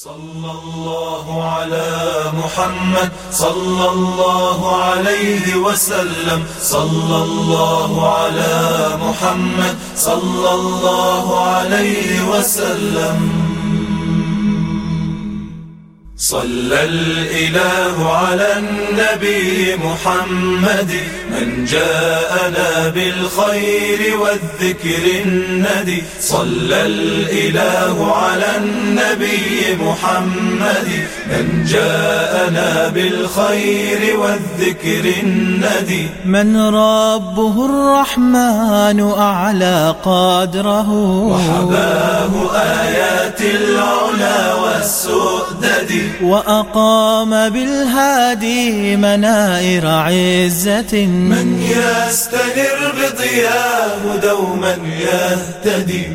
صلى الله على محمد صلى الله عليه وسلم صلى الله على محمد صلى الله عليه وسلم. صلى الإله على النبي محمد من جاءنا بالخير والذكر الندي. صلى الإله على النبي محمد من جاءنا بالخير والذكر الندي. من ربه الرحمن أعلى قدره وحباه آيات العلا والسؤدد. وأقام بالهادي منائر عزة من يستنر بضياه دوما يهتدي.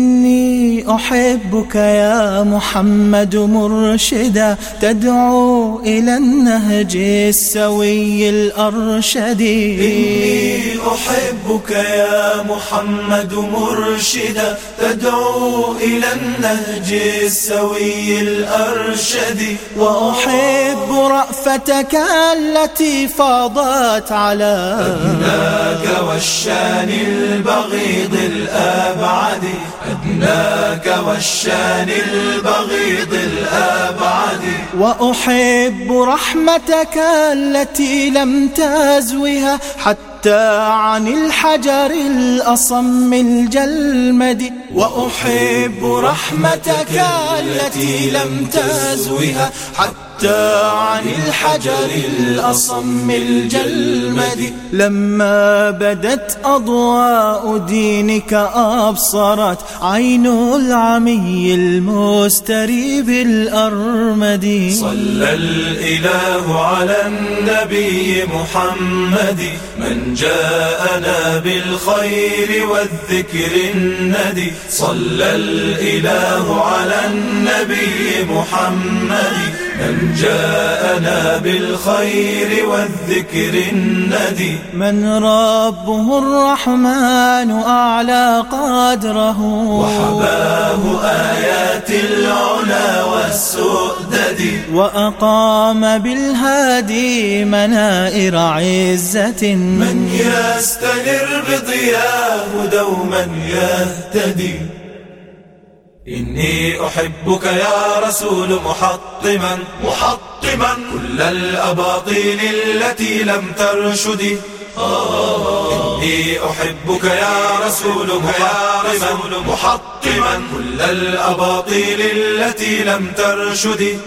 إني أحبك يا محمد مرشدا تدعو إلى النهج السوي الأرشد. إني أحبك يا محمد مرشدا تدعو إلى النهج السوي الأرشد. وأحب رأفتك التي فاضت على أدناك والشان البغيض الأبعد. أدناك والشان البغيض الأبعد. وأحب رحمتك التي لم تزوها حتى عن الحجر الأصم الجلمد. وأحب رحمتك التي لم تزوها حتى عن الحجر الأصم الجلمد. لما بدت أضواء دينك أبصرت عين العمي المستريب الأرمد. صلى الإله على النبي محمد من جاءنا بالخير والذكر الندي. صلى الإله على النبي محمد من جاءنا بالخير والذكر الندي. من ربه الرحمن أعلى قدره وحباه آيات العلا والسؤدد. وأقام بالهادي منائر عزة. من يستنر بضياه دوما يهتدي. إني أحبك يا رسول محطما كل الأباطيل التي لم ترشد. إني أحبك يا رسول محطما كل الأباطيل التي لم ترشد.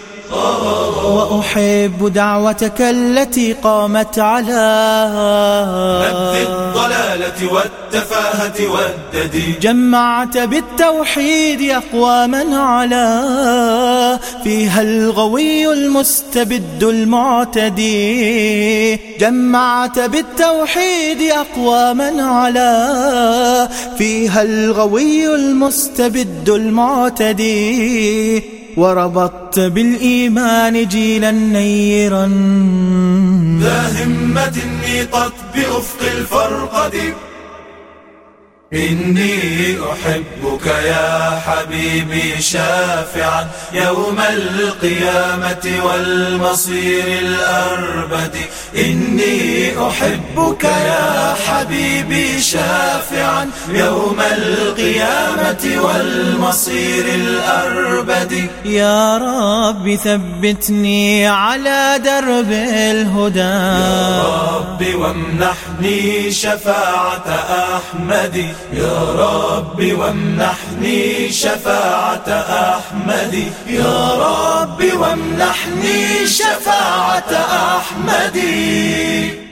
وأحب دعوتك التي قامت على نبذ الضلالة والتفاهة والددي. جمعت بالتوحيد أقواما على فيها الغوي المستبد المعتدي. جمعت بالتوحيد أقواما على فيها الغوي المستبد المعتدي. وربطت بالإيمان جيلا نيرا ذا همة نيطت بأفق الفرقد. إني أحبك يا حبيبي شافعا يوم القيامة والمصير الأربد. إني أحبك يا حبيبي شافعا يوم القيامة والمصير الأربد. يا رب ثبتني على درب الهدى. يا رب وامنحني شفاعة أحمد. يا رب وامنحني شفاعة أحمد. يا رب وامنحني شفاعة أحمد.